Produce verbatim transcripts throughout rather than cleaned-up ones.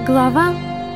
Глава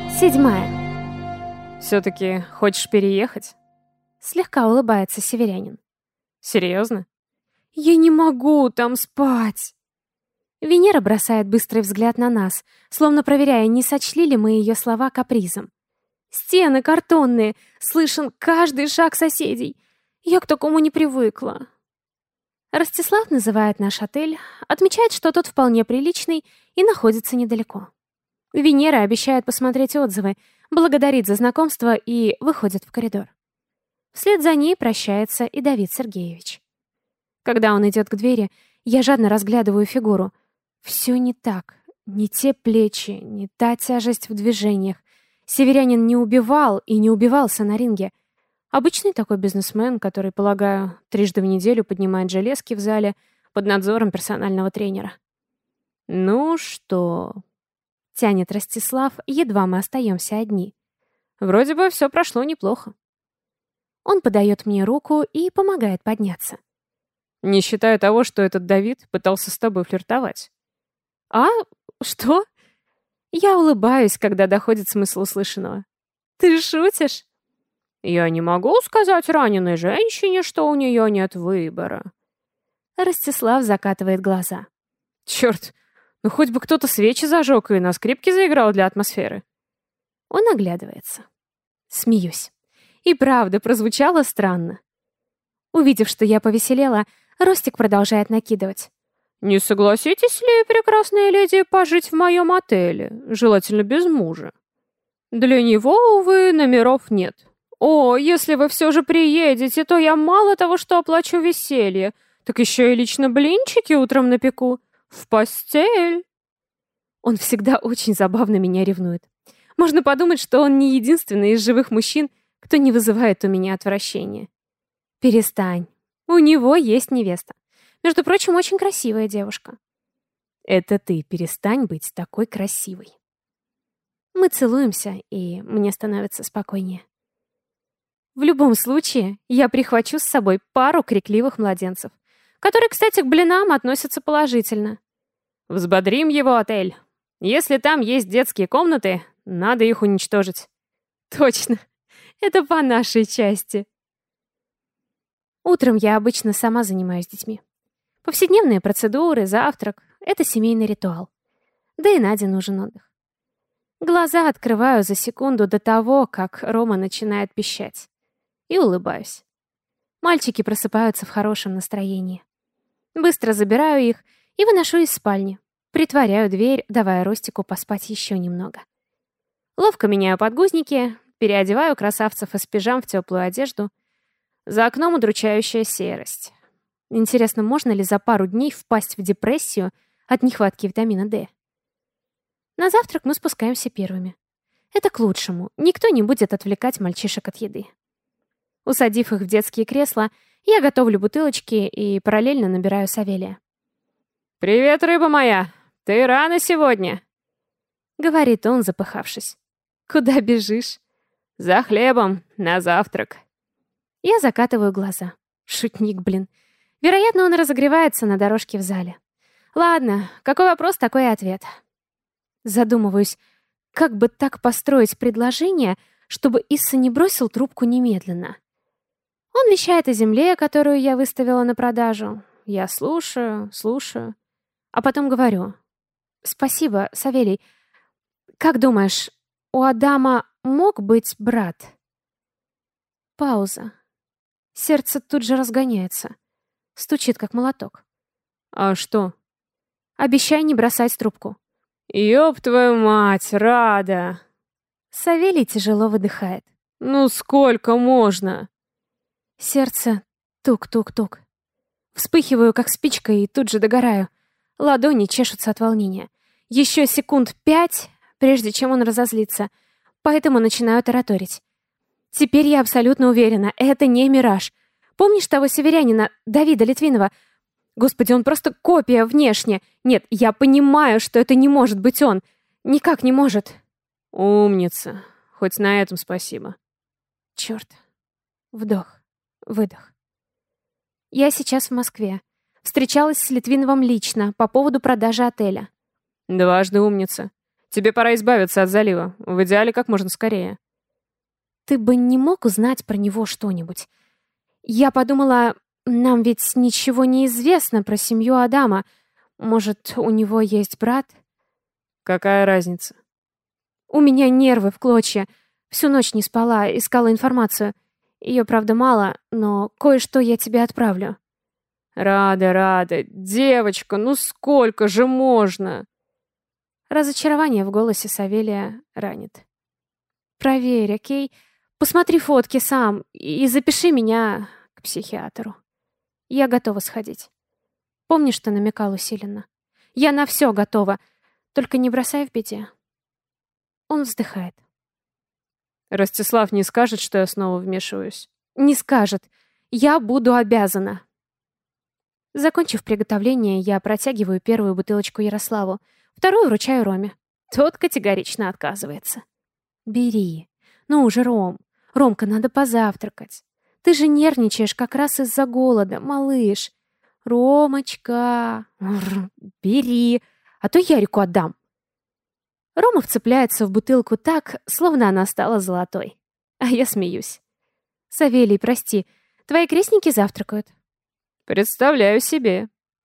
седьмая. «Все-таки хочешь переехать?» Слегка улыбается северянин. «Серьезно?» «Я не могу там спать!» Венера бросает быстрый взгляд на нас, словно проверяя, не сочли ли мы ее слова капризом. Стены картонные, слышен каждый шаг соседей. Я к такому не привыкла. Ростислав называет наш отель, отмечает, что тот вполне приличный и находится недалеко. Венера обещает посмотреть отзывы, благодарит за знакомство и выходит в коридор. Вслед за ней прощается и Давид Сергеевич. Когда он идет к двери, я жадно разглядываю фигуру. Все не так. Не те плечи, не та тяжесть в движениях. Северянин не убивал и не убивался на ринге. Обычный такой бизнесмен, который, полагаю, трижды в неделю поднимает железки в зале под надзором персонального тренера. «Ну что?» — тянет Ростислав, едва мы остаемся одни. «Вроде бы все прошло неплохо». Он подает мне руку и помогает подняться. «Не считая того, что этот Давид пытался с тобой флиртовать». «А? Что?» Я улыбаюсь, когда доходит смысл услышанного. «Ты шутишь?» «Я не могу сказать раненой женщине, что у нее нет выбора». Ростислав закатывает глаза. «Черт, ну хоть бы кто-то свечи зажег и на скрипке заиграл для атмосферы». Он оглядывается. Смеюсь. И правда, прозвучало странно. Увидев, что я повеселела, Ростик продолжает накидывать. «Не согласитесь ли, прекрасная леди, пожить в моем отеле, желательно без мужа? Для него, увы, номеров нет. О, если вы все же приедете, то я мало того, что оплачу веселье, так еще и лично блинчики утром напеку. В постель!» Он всегда очень забавно меня ревнует. Можно подумать, что он не единственный из живых мужчин, кто не вызывает у меня отвращения. Перестань. У него есть невеста. Между прочим, очень красивая девушка. Это ты перестань быть такой красивой. Мы целуемся, и мне становится спокойнее. В любом случае, я прихвачу с собой пару крикливых младенцев, которые, кстати, к блинам относятся положительно. Взбодрим его отель. Если там есть детские комнаты, надо их уничтожить. Точно. Это по нашей части. Утром я обычно сама занимаюсь детьми. Повседневные процедуры, завтрак — это семейный ритуал. Да и Наде нужен отдых. Глаза открываю за секунду до того, как Рома начинает пищать. И улыбаюсь. Мальчики просыпаются в хорошем настроении. Быстро забираю их и выношу из спальни. Притворяю дверь, давая Ростику поспать еще немного. Ловко меняю подгузники, переодеваю красавцев из пижам в теплую одежду. За окном удручающая серость. Интересно, можно ли за пару дней впасть в депрессию от нехватки витамина Д? На завтрак мы спускаемся первыми. Это к лучшему. Никто не будет отвлекать мальчишек от еды. Усадив их в детские кресла, я готовлю бутылочки и параллельно набираю Савелия. «Привет, рыба моя! Ты рано сегодня!» — говорит он, запыхавшись. «Куда бежишь?» «За хлебом, на завтрак». Я закатываю глаза. Шутник, блин. Вероятно, он разогревается на дорожке в зале. Ладно, какой вопрос, такой и ответ. Задумываюсь, как бы так построить предложение, чтобы Исса не бросил трубку немедленно. Он вещает о земле, которую я выставила на продажу. Я слушаю, слушаю, а потом говорю. «Спасибо, Савелий. Как думаешь, у Адама мог быть брат?» Пауза. Сердце тут же разгоняется. Стучит, как молоток. «А что?» «Обещай не бросать трубку». «Ёб твою мать, Рада!» Савелий тяжело выдыхает. «Ну сколько можно?» Сердце тук-тук-тук. Вспыхиваю, как спичка, и тут же догораю. Ладони чешутся от волнения. Еще секунд пять, прежде чем он разозлится. Поэтому начинаю тараторить. Теперь я абсолютно уверена, это не мираж. Помнишь того северянина, Давида Литвинова? Господи, он просто копия внешне. Нет, я понимаю, что это не может быть он. Никак не может. Умница. Хоть на этом спасибо. Черт. Вдох. Выдох. Я сейчас в Москве. Встречалась с Литвиновым лично по поводу продажи отеля. Дважды умница. Тебе пора избавиться от залива. В идеале как можно скорее. Ты бы не мог узнать про него что-нибудь? Я подумала, нам ведь ничего не известно про семью Адама. Может, у него есть брат? Какая разница? У меня нервы в клочья. Всю ночь не спала, искала информацию. Ее, правда, мало, но кое-что я тебе отправлю. Рада, Рада, девочка, ну сколько же можно? Разочарование в голосе Савелия ранит. Проверь, окей? Посмотри фотки сам и запиши меня к психиатру. Я готова сходить. Помнишь, что намекал усиленно? Я на все готова, только не бросай в беде. Он вздыхает. Ростислав не скажет, что я снова вмешиваюсь? Не скажет. Я буду обязана. Закончив приготовление, я протягиваю первую бутылочку Ярославу, вторую вручаю Роме. Тот категорично отказывается. Бери. Ну уже, Ром. Ромка, надо позавтракать. Ты же нервничаешь как раз из-за голода, малыш. Ромочка. Бери. А то Ярику отдам. Рома вцепляется в бутылку так, словно она стала золотой. А я смеюсь. Савелий, прости, твои крестники завтракают. Представляю себе.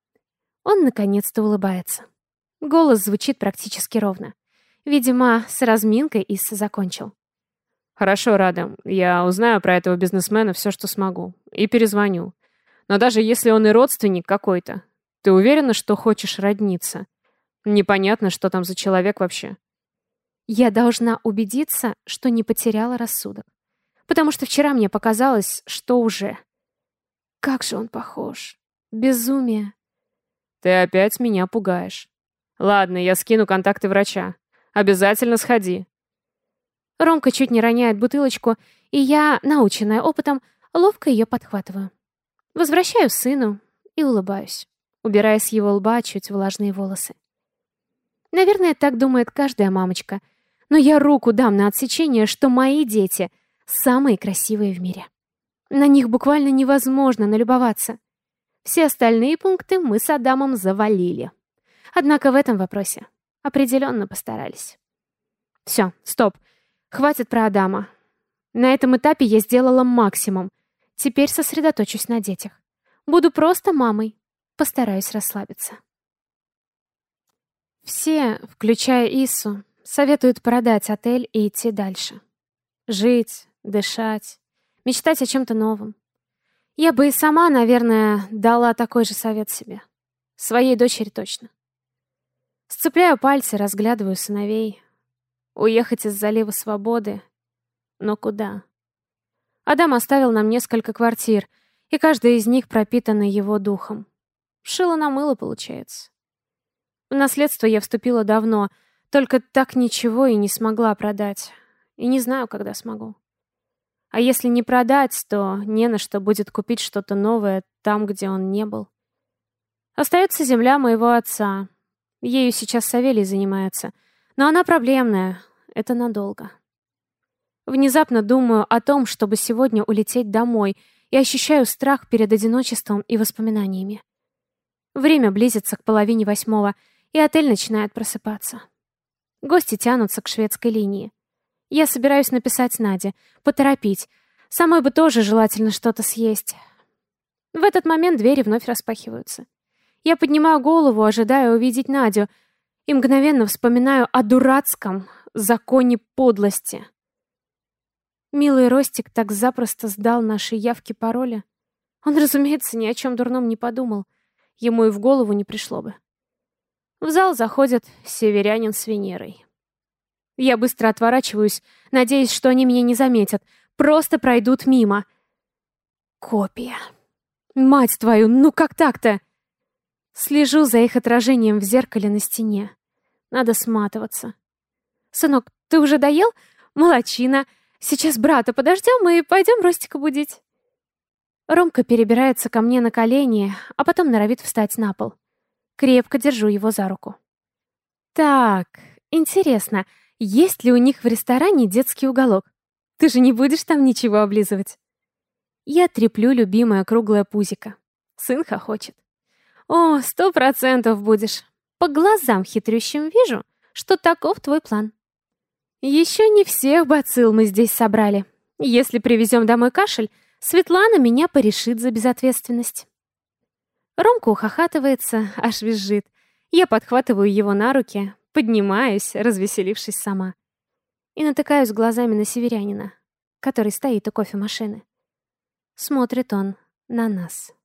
Он наконец-то улыбается. Голос звучит практически ровно. Видимо, с разминкой Исса закончил. Хорошо, Рада. Я узнаю про этого бизнесмена все, что смогу. И перезвоню. Но даже если он и родственник какой-то, ты уверена, что хочешь родниться? Непонятно, что там за человек вообще. Я должна убедиться, что не потеряла рассудок. Потому что вчера мне показалось, что уже. Как же он похож. Безумие. Ты опять меня пугаешь. Ладно, я скину контакты врача. Обязательно сходи. Ромка чуть не роняет бутылочку, и я, наученная опытом, ловко ее подхватываю. Возвращаю сыну и улыбаюсь, убирая с его лба чуть влажные волосы. Наверное, так думает каждая мамочка, но я руку дам на отсечение, что мои дети самые красивые в мире. На них буквально невозможно налюбоваться. Все остальные пункты мы с Адамом завалили. Однако в этом вопросе определенно постарались. Все, стоп. Хватит про Адама. На этом этапе я сделала максимум. Теперь сосредоточусь на детях. Буду просто мамой. Постараюсь расслабиться. Все, включая Иссу, советуют продать отель и идти дальше. Жить, дышать, мечтать о чем-то новом. Я бы и сама, наверное, дала такой же совет себе. Своей дочери точно. Сцепляю пальцы, разглядываю сыновей. Уехать из залива свободы. Но куда? Адам оставил нам несколько квартир, и каждая из них пропитана его духом. Шило на мыло, получается. В наследство я вступила давно, только так ничего и не смогла продать. И не знаю, когда смогу. А если не продать, то не на что будет купить что-то новое там, где он не был. Остается земля моего отца. Ею сейчас Савелий занимается. Но она проблемная. Это надолго. Внезапно думаю о том, чтобы сегодня улететь домой, и ощущаю страх перед одиночеством и воспоминаниями. Время близится к половине восьмого, и отель начинает просыпаться. Гости тянутся к шведской линии. Я собираюсь написать Наде, поторопить. Самой бы тоже желательно что-то съесть. В этот момент двери вновь распахиваются. Я поднимаю голову, ожидая увидеть Надю, и мгновенно вспоминаю о дурацком законе подлости. Милый Ростик так запросто сдал наши явки-пароли. Он, разумеется, ни о чем дурном не подумал. Ему и в голову не пришло бы. В зал заходят северянин с Венерой. Я быстро отворачиваюсь, надеясь, что они меня не заметят. Просто пройдут мимо. Копия. Мать твою, ну как так-то? Слежу за их отражением в зеркале на стене. Надо сматываться. Сынок, ты уже доел? Молодчина. Сейчас брата подождем и пойдем Ростика будить. Ромка перебирается ко мне на колени, а потом норовит встать на пол. Крепко держу его за руку. Так, интересно, есть ли у них в ресторане детский уголок? Ты же не будешь там ничего облизывать? Я треплю любимое круглое пузико. Сын хохочет. О, сто процентов будешь. По глазам хитрющим вижу, что таков твой план. Еще не всех бацилл мы здесь собрали. Если привезем домой кашель, Светлана меня порешит за безответственность. Ромка ухахатывается, аж визжит. Я подхватываю его на руки, поднимаюсь, развеселившись сама. И натыкаюсь глазами на северянина, который стоит у кофемашины. Смотрит он на нас.